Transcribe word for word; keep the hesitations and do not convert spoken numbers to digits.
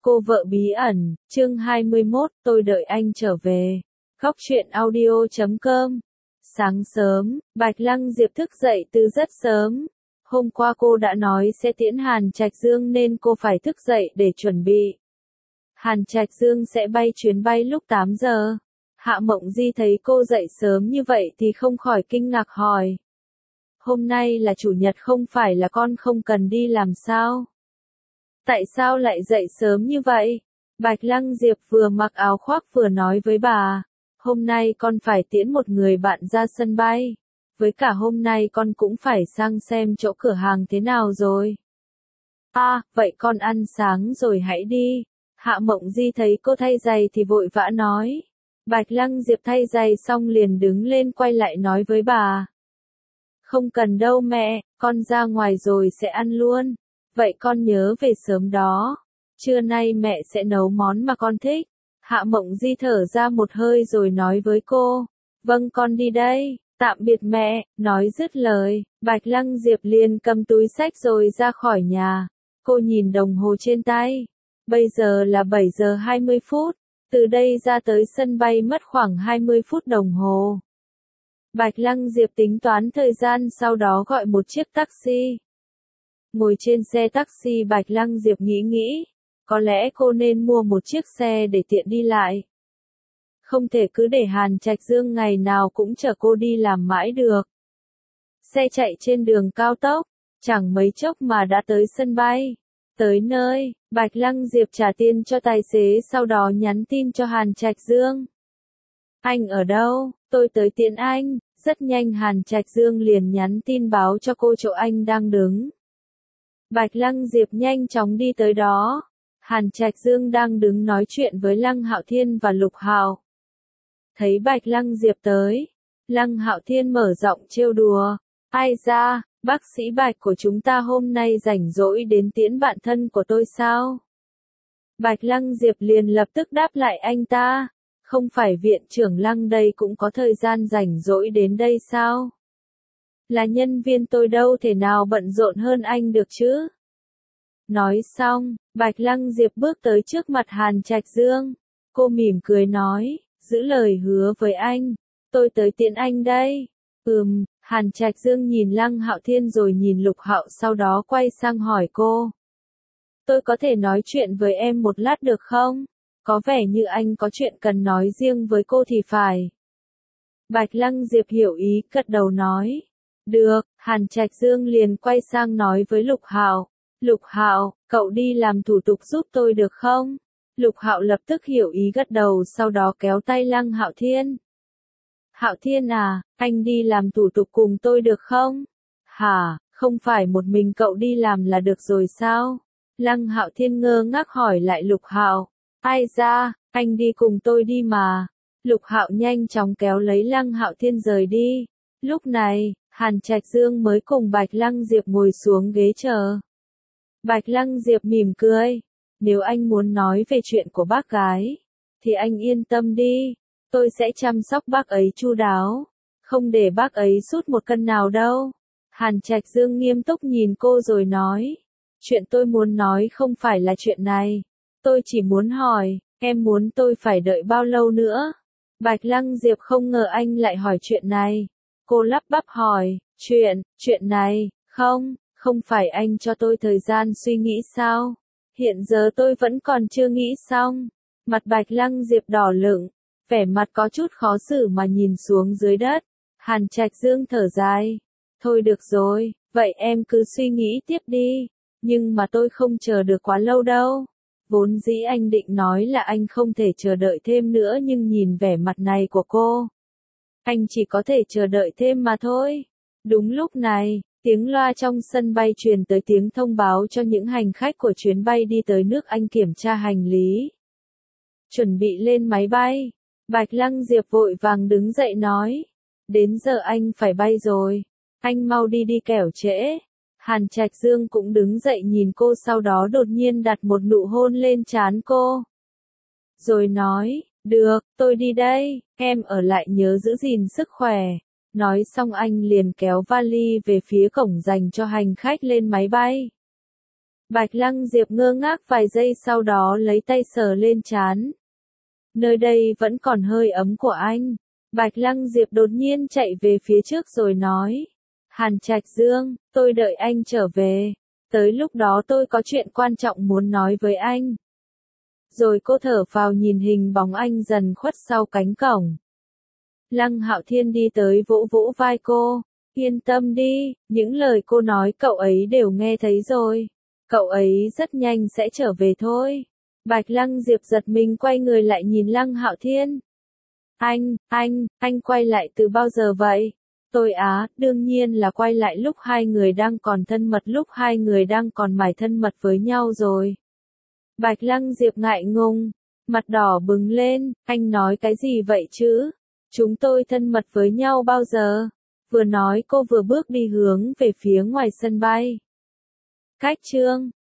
Cô vợ bí ẩn, chương hai mươi mốt, tôi đợi anh trở về. Góc truyện audio chấm com. Sáng sớm, Bạch Lăng Diệp thức dậy từ rất sớm. Hôm qua cô đã nói sẽ tiễn Hàn Trạch Dương nên cô phải thức dậy để chuẩn bị. Hàn Trạch Dương sẽ bay chuyến bay lúc tám giờ. Hạ Mộng Di thấy cô dậy sớm như vậy thì không khỏi kinh ngạc hỏi. Hôm nay là chủ nhật không phải là con không cần đi làm sao? Tại sao lại dậy sớm như vậy? Bạch Lăng Diệp vừa mặc áo khoác vừa nói với bà. Hôm nay con phải tiễn một người bạn ra sân bay. Với cả hôm nay con cũng phải sang xem chỗ cửa hàng thế nào rồi. À, vậy con ăn sáng rồi hãy đi. Hạ Mộng Di thấy cô thay giày thì vội vã nói. Bạch Lăng Diệp thay giày xong liền đứng lên quay lại nói với bà. Không cần đâu mẹ, con ra ngoài rồi sẽ ăn luôn. Vậy con nhớ về sớm đó. Trưa nay mẹ sẽ nấu món mà con thích. Hạ Mộng Di thở ra một hơi rồi nói với cô. Vâng con đi đây, tạm biệt mẹ, nói dứt lời. Bạch Lăng Diệp liền cầm túi xách rồi ra khỏi nhà. Cô nhìn đồng hồ trên tay. Bây giờ là bảy giờ hai mươi phút. Từ đây ra tới sân bay mất khoảng hai mươi phút đồng hồ. Bạch Lăng Diệp tính toán thời gian sau đó gọi một chiếc taxi. Ngồi trên xe taxi Bạch Lăng Diệp nghĩ nghĩ, có lẽ cô nên mua một chiếc xe để tiện đi lại. Không thể cứ để Hàn Trạch Dương ngày nào cũng chở cô đi làm mãi được. Xe chạy trên đường cao tốc, chẳng mấy chốc mà đã tới sân bay. Tới nơi, Bạch Lăng Diệp trả tiền cho tài xế sau đó nhắn tin cho Hàn Trạch Dương. Anh ở đâu? Tôi tới tiễn anh. Rất nhanh Hàn Trạch Dương liền nhắn tin báo cho cô chỗ anh đang đứng. Bạch Lăng Diệp nhanh chóng đi tới đó. Hàn Trạch Dương đang đứng nói chuyện với Lăng Hạo Thiên và Lục Hạo. Thấy Bạch Lăng Diệp tới, Lăng Hạo Thiên mở giọng trêu đùa. Ai ra, bác sĩ Bạch của chúng ta hôm nay rảnh rỗi đến tiễn bạn thân của tôi sao? Bạch Lăng Diệp liền lập tức đáp lại anh ta. Không phải viện trưởng Lăng đây cũng có thời gian rảnh rỗi đến đây sao? Là nhân viên tôi đâu thể nào bận rộn hơn anh được chứ? Nói xong, Bạch Lăng Diệp bước tới trước mặt Hàn Trạch Dương. Cô mỉm cười nói, giữ lời hứa với anh. Tôi tới tiễn anh đây. Ừm, Hàn Trạch Dương nhìn Lăng Hạo Thiên rồi nhìn Lục Hạo sau đó quay sang hỏi cô. Tôi có thể nói chuyện với em một lát được không? Có vẻ như anh có chuyện cần nói riêng với cô thì phải. Bạch Lăng Diệp hiểu ý, gật đầu nói. Được, Hàn Trạch Dương liền quay sang nói với Lục Hạo. Lục Hạo, cậu đi làm thủ tục giúp tôi được không? Lục Hạo lập tức hiểu ý gật đầu sau đó kéo tay Lăng Hạo Thiên. Hạo Thiên à, anh đi làm thủ tục cùng tôi được không? Hả, không phải một mình cậu đi làm là được rồi sao? Lăng Hạo Thiên ngơ ngác hỏi lại Lục Hạo. Ai ra, anh đi cùng tôi đi mà. Lục Hạo nhanh chóng kéo lấy Lăng Hạo Thiên rời đi. Lúc này, Hàn Trạch Dương mới cùng Bạch Lăng Diệp ngồi xuống ghế chờ. Bạch Lăng Diệp mỉm cười. Nếu anh muốn nói về chuyện của bác gái, thì anh yên tâm đi. Tôi sẽ chăm sóc bác ấy chu đáo. Không để bác ấy sút một cân nào đâu. Hàn Trạch Dương nghiêm túc nhìn cô rồi nói. Chuyện tôi muốn nói không phải là chuyện này. Tôi chỉ muốn hỏi, em muốn tôi phải đợi bao lâu nữa? Bạch Lăng Diệp không ngờ anh lại hỏi chuyện này. Cô lắp bắp hỏi, chuyện, chuyện này, không, không phải anh cho tôi thời gian suy nghĩ sao? Hiện giờ tôi vẫn còn chưa nghĩ xong. Mặt Bạch Lăng Diệp đỏ lựng, vẻ mặt có chút khó xử mà nhìn xuống dưới đất. Hàn Trạch Dương thở dài. Thôi được rồi, vậy em cứ suy nghĩ tiếp đi. Nhưng mà tôi không chờ được quá lâu đâu. Vốn dĩ anh định nói là anh không thể chờ đợi thêm nữa nhưng nhìn vẻ mặt này của cô. Anh chỉ có thể chờ đợi thêm mà thôi. Đúng lúc này, tiếng loa trong sân bay truyền tới tiếng thông báo cho những hành khách của chuyến bay đi tới nước Anh kiểm tra hành lý. Chuẩn bị lên máy bay. Bạch Lăng Diệp vội vàng đứng dậy nói. Đến giờ anh phải bay rồi. Anh mau đi đi kẻo trễ. Hàn Trạch Dương cũng đứng dậy nhìn cô sau đó đột nhiên đặt một nụ hôn lên trán cô. Rồi nói, được, tôi đi đây, em ở lại nhớ giữ gìn sức khỏe. Nói xong anh liền kéo vali về phía cổng dành cho hành khách lên máy bay. Bạch Lăng Diệp ngơ ngác vài giây sau đó lấy tay sờ lên trán. Nơi đây vẫn còn hơi ấm của anh. Bạch Lăng Diệp đột nhiên chạy về phía trước rồi nói. Hàn Trạch Dương, tôi đợi anh trở về. Tới lúc đó tôi có chuyện quan trọng muốn nói với anh. Rồi cô thở phào nhìn hình bóng anh dần khuất sau cánh cổng. Lăng Hạo Thiên đi tới vỗ vỗ vai cô. Yên tâm đi, những lời cô nói cậu ấy đều nghe thấy rồi. Cậu ấy rất nhanh sẽ trở về thôi. Bạch Lăng Diệp giật mình quay người lại nhìn Lăng Hạo Thiên. Anh, anh, anh quay lại từ bao giờ vậy? Tôi á, đương nhiên là quay lại lúc hai người đang còn thân mật, lúc hai người đang còn mải thân mật với nhau rồi. Bạch Lăng Diệp ngại ngùng, mặt đỏ bừng lên, anh nói cái gì vậy chứ? Chúng tôi thân mật với nhau bao giờ? Vừa nói cô vừa bước đi hướng về phía ngoài sân bay. Cách chương